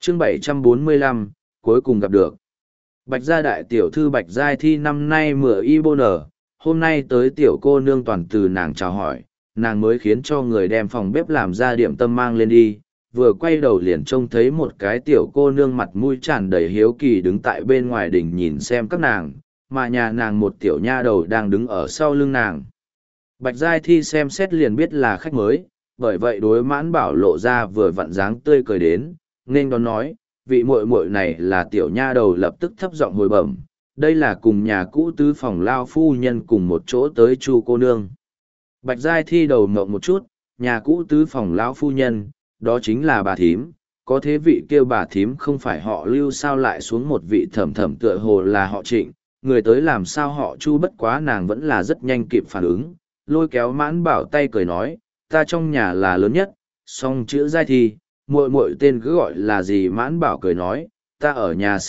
chương 745, cuối cùng gặp được. Bạch gia đại tiểu thư Bạch Giai Thi năm nay mửa y bô nở, hôm nay tới tiểu cô nương toàn từ nàng chào hỏi, nàng mới khiến cho người đem phòng bếp làm ra điểm tâm mang lên đi, vừa quay đầu liền trông thấy một cái tiểu cô nương mặt mũi tràn đầy hiếu kỳ đứng tại bên ngoài đình nhìn xem các nàng, mà nhà nàng một tiểu nha đầu đang đứng ở sau lưng nàng. Bạch Giai Thi xem xét liền biết là khách mới, bởi vậy đối Mãn Bảo lộ ra vừa vặn dáng tươi cười đến, nên đón nói, vị muội muội này là tiểu nha đầu lập tức thấp giọng hồi bẩm, đây là cùng nhà cũ tứ phòng lao phu nhân cùng một chỗ tới Chu cô nương. Bạch Giai Thi đầu mộng một chút, nhà cũ tứ phòng lão phu nhân, đó chính là bà thím, có thế vị kêu bà thím không phải họ Lưu sao lại xuống một vị thẩm thẩm tựa hồ là họ Trịnh, người tới làm sao họ Chu, bất quá nàng vẫn là rất nhanh kịp phản ứng, lôi kéo Mãn Bảo tay cười nói, ta trong nhà là lớn nhất, song chữ Giai Thi, muội muội tên cứ gọi là gì? Mãn Bảo cười nói, ta ở nhà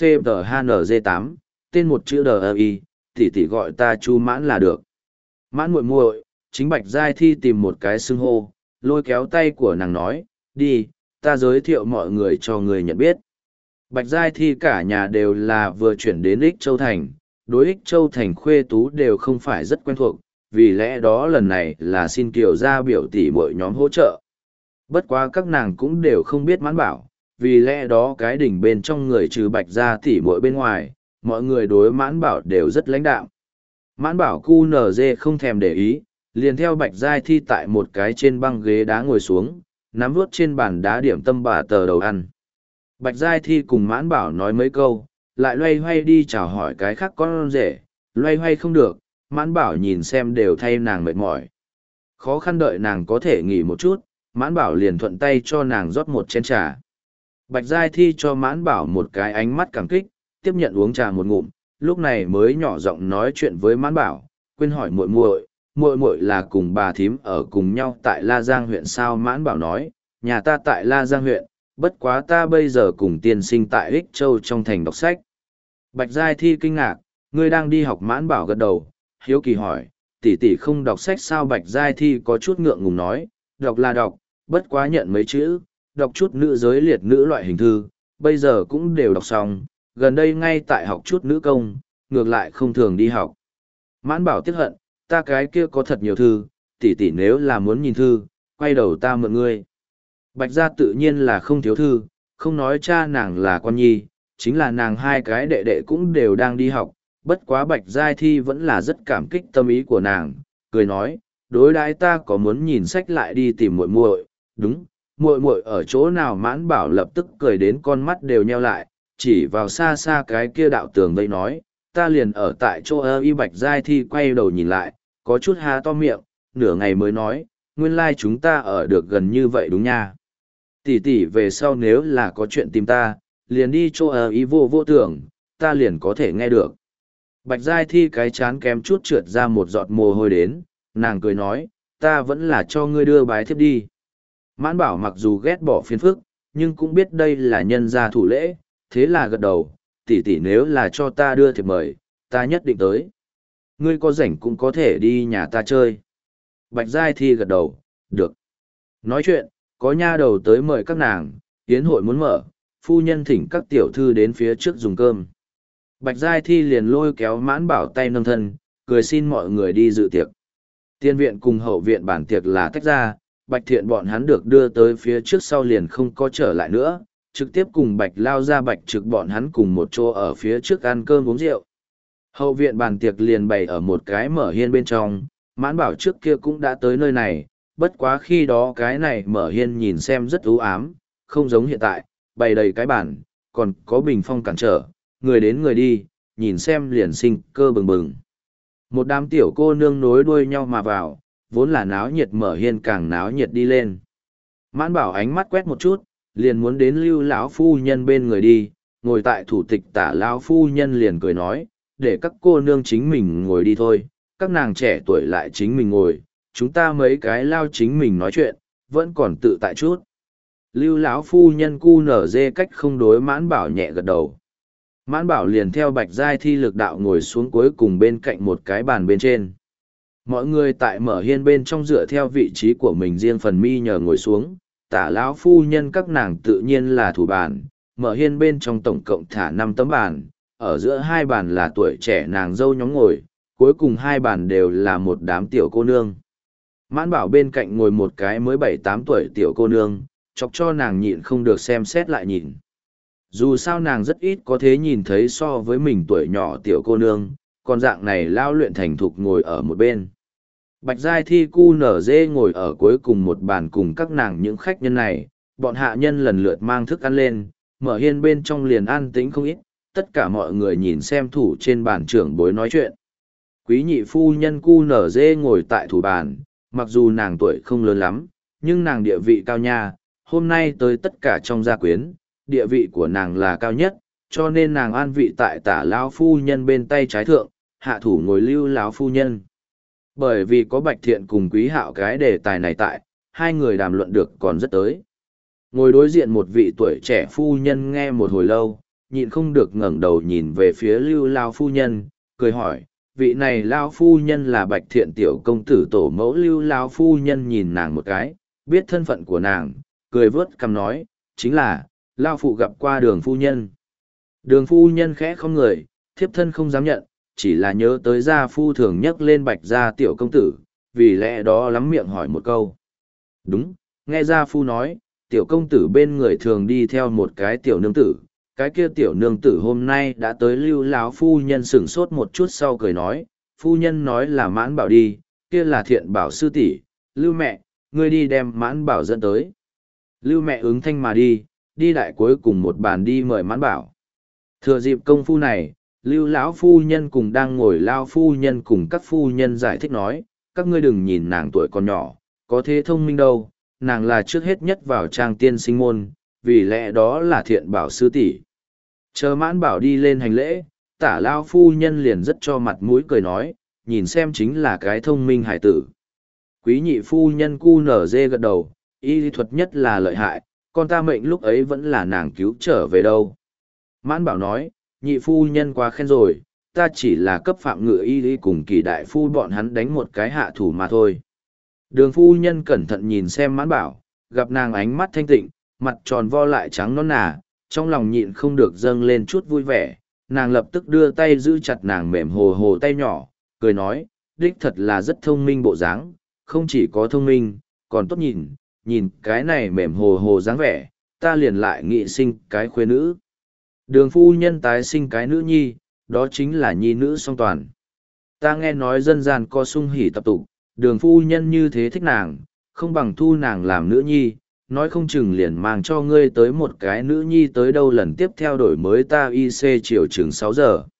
CTHNG8, tên một chữ DI, tỷ gọi ta Chu Mãn là được. Mãn muội muội, chính Bạch Giai Thi tìm một cái xưng hô, lôi kéo tay của nàng nói, đi, ta giới thiệu mọi người cho người nhận biết. Bạch Giai Thi cả nhà đều là vừa chuyển đến Ích Châu Thành, đối Ích Châu Thành khuê tú đều không phải rất quen thuộc, vì lẽ đó lần này là xin Kiều gia biểu tỷ mỗi nhóm hỗ trợ. Bất quá các nàng cũng đều không biết Mãn Bảo, vì lẽ đó cái đỉnh bên trong người trừ Bạch gia tỷ muội bên ngoài, mọi người đối Mãn Bảo đều rất lãnh đạm. Mãn Bảo QNZ không thèm để ý, liền theo Bạch Giai Thi tại một cái trên băng ghế đá ngồi xuống, nắm vuốt trên bàn đá điểm tâm bà tờ đầu ăn. Bạch Giai Thi cùng Mãn Bảo nói mấy câu, lại loay hoay đi chào hỏi cái khác con rể, loay hoay không được, Mãn Bảo nhìn xem đều thay nàng mệt mỏi. Khó khăn đợi nàng có thể nghỉ một chút, Mãn Bảo liền thuận tay cho nàng rót một chén trà. Bạch Giai Thi cho Mãn Bảo một cái ánh mắt cảm kích, tiếp nhận uống trà một ngụm, lúc này mới nhỏ giọng nói chuyện với Mãn Bảo, quên hỏi muội muội là cùng bà thím ở cùng nhau tại La Giang huyện sao? Mãn Bảo nói, nhà ta tại La Giang huyện, bất quá ta bây giờ cùng tiên sinh tại Ích Châu trong thành đọc sách. Bạch Giai Thi kinh ngạc, ngươi đang đi học? Mãn Bảo gật đầu, hiếu kỳ hỏi, tỷ không đọc sách sao? Bạch Giai Thi có chút ngượng ngùng nói, đọc là đọc, bất quá nhận mấy chữ, đọc chút nữ giới liệt nữ loại hình thư, bây giờ cũng đều đọc xong, gần đây ngay tại học chút nữ công, ngược lại không thường đi học. Mãn Bảo tiếc hận, ta cái kia có thật nhiều thư, tỷ nếu là muốn nhìn thư, quay đầu ta mượn ngươi. Bạch gia tự nhiên là không thiếu thư, không nói cha nàng là con nhi, chính là nàng hai cái đệ đệ cũng đều đang đi học, bất quá Bạch Giai Thi vẫn là rất cảm kích tâm ý của nàng, cười nói, đối đãi ta có muốn nhìn sách lại đi tìm muội muội, đúng, muội muội ở chỗ nào? Mãn Bảo lập tức cười đến con mắt đều nheo lại, chỉ vào xa xa cái kia đạo tường vây nói, ta liền ở tại chỗ y. Bạch Giai Thi quay đầu nhìn lại, có chút há to miệng, nửa ngày mới nói, nguyên lai chúng ta ở được gần như vậy đúng nha. Tỷ về sau nếu là có chuyện tìm ta, liền đi chỗ y vô tưởng, ta liền có thể nghe được. Bạch Giai Thi cái chán kém chút trượt ra một giọt mồ hôi đến, nàng cười nói, ta vẫn là cho ngươi đưa bái thiếp đi. Mãn Bảo mặc dù ghét bỏ phiền phức, nhưng cũng biết đây là nhân gia thủ lễ, thế là gật đầu, tỷ nếu là cho ta đưa thiệp mời, ta nhất định tới. Ngươi có rảnh cũng có thể đi nhà ta chơi. Bạch Giai Thi gật đầu, được. Nói chuyện, có nha đầu tới mời các nàng, yến hội muốn mở, phu nhân thỉnh các tiểu thư đến phía trước dùng cơm. Bạch Giai Thi liền lôi kéo Mãn Bảo tay nâng thân, cười xin mọi người đi dự tiệc. Tiên viện cùng hậu viện bản tiệc là tách ra, Bạch Thiện bọn hắn được đưa tới phía trước sau liền không có trở lại nữa, trực tiếp cùng Bạch Lao ra Bạch Trực bọn hắn cùng một chỗ ở phía trước ăn cơm uống rượu. Hậu viện bàn tiệc liền bày ở một cái mở hiên bên trong, Mãn Bảo trước kia cũng đã tới nơi này, bất quá khi đó cái này mở hiên nhìn xem rất u ám, không giống hiện tại, bày đầy cái bàn, còn có bình phong cản trở, người đến người đi, nhìn xem liền sinh cơ bừng bừng. Một đám tiểu cô nương nối đuôi nhau mà vào, vốn là náo nhiệt mở hiên càng náo nhiệt đi lên. Mãn Bảo ánh mắt quét một chút, liền muốn đến Lưu lão phu nhân bên người đi, ngồi tại thủ tịch Tả lão phu nhân liền cười nói, để các cô nương chính mình ngồi đi thôi, các nàng trẻ tuổi lại chính mình ngồi, chúng ta mấy cái lao chính mình nói chuyện, vẫn còn tự tại chút. Lưu lão phu nhân cu nở dê cách không đối Mãn Bảo nhẹ gật đầu. Mãn Bảo liền theo Bạch Giai Thi lực đạo ngồi xuống cuối cùng bên cạnh một cái bàn bên trên. Mọi người tại mở hiên bên trong dựa theo vị trí của mình riêng phần mi nhờ ngồi xuống, Tả lão phu nhân các nàng tự nhiên là thủ bàn, mở hiên bên trong tổng cộng thả 5 tấm bàn, ở giữa 2 bàn là tuổi trẻ nàng dâu nhóm ngồi, cuối cùng 2 bàn đều là một đám tiểu cô nương. Mãn Bảo bên cạnh ngồi một cái mới 7-8 tuổi tiểu cô nương, chọc cho nàng nhịn không được xem xét lại nhìn. Dù sao nàng rất ít có thế nhìn thấy so với mình tuổi nhỏ tiểu cô nương, còn dạng này lao luyện thành thục ngồi ở một bên. Bạch Giai Thi cu nở dê ngồi ở cuối cùng một bàn cùng các nàng những khách nhân này, bọn hạ nhân lần lượt mang thức ăn lên, mở hiên bên trong liền an tĩnh không ít, tất cả mọi người nhìn xem thủ trên bàn trưởng bối nói chuyện. Quý nhị phu nhân cu nở dê ngồi tại thủ bàn, mặc dù nàng tuổi không lớn lắm, nhưng nàng địa vị cao nha, hôm nay tới tất cả trong gia quyến, địa vị của nàng là cao nhất, cho nên nàng an vị tại tả lão phu nhân bên tay trái thượng, hạ thủ ngồi lưu lão phu nhân. Bởi vì có Bạch Thiện cùng Quý Hạo cái đề tài này tại, hai người đàm luận được còn rất tới. Ngồi đối diện một vị tuổi trẻ phu nhân nghe một hồi lâu, nhịn không được ngẩng đầu nhìn về phía lưu lão phu nhân, cười hỏi, vị này lão phu nhân là Bạch Thiện tiểu công tử tổ mẫu. Lưu lão phu nhân nhìn nàng một cái, biết thân phận của nàng, cười vớt cằm nói, chính là, lão phụ gặp qua Đường phu nhân. Đường phu nhân khẽ không người, thiếp thân không dám nhận, chỉ là nhớ tới gia phu thường nhắc lên Bạch gia tiểu công tử, vì lẽ đó lắm miệng hỏi một câu. Đúng, nghe gia phu nói, tiểu công tử bên người thường đi theo một cái tiểu nương tử, cái kia tiểu nương tử hôm nay đã tới. Lưu lão phu nhân sửng sốt một chút sau cười nói, phu nhân nói là Mãn Bảo đi, kia là Thiện Bảo sư tỷ. Lưu mẹ, ngươi đi đem Mãn Bảo dẫn tới. Lưu mẹ ứng thanh mà đi, đi đại cuối cùng một bàn đi mời Mãn Bảo. Thừa dịp công phu này, Lưu lão phu nhân cùng đang ngồi lao phu nhân cùng các phu nhân giải thích nói, các ngươi đừng nhìn nàng tuổi còn nhỏ, có thế thông minh đâu, nàng là trước hết nhất vào trang tiên sinh môn, vì lẽ đó là Thiện Bảo sư tỷ. Chờ Mãn Bảo đi lên hành lễ, tả lao phu nhân liền rất cho mặt mũi cười nói, nhìn xem chính là cái thông minh hải tử. Quý nhị phu nhân cu nở dê gật đầu, y lý thuật nhất là lợi hại, con ta mệnh lúc ấy vẫn là nàng cứu trở về đâu. Mãn Bảo nói, nhị phu nhân quá khen rồi, ta chỉ là cấp phạm ngự y lý cùng kỳ đại phu bọn hắn đánh một cái hạ thủ mà thôi. Đường phu nhân cẩn thận nhìn xem Mãn Bảo, gặp nàng ánh mắt thanh tịnh, mặt tròn vo lại trắng nõn nà, trong lòng nhịn không được dâng lên chút vui vẻ, nàng lập tức đưa tay giữ chặt nàng mềm hồ hồ tay nhỏ, cười nói, đích thật là rất thông minh bộ dáng, không chỉ có thông minh, còn tốt nhìn, nhìn cái này mềm hồ hồ dáng vẻ, ta liền lại nghị sinh cái khuê nữ. Đường phu nhân tái sinh cái nữ nhi, đó chính là nhi nữ song toàn. Ta nghe nói dân gian có sung hỉ tập tục, đường phu nhân như thế thích nàng, không bằng thu nàng làm nữ nhi, nói không chừng liền mang cho ngươi tới một cái nữ nhi tới đâu lần tiếp theo đổi mới ta IC chiều chừng 6 giờ.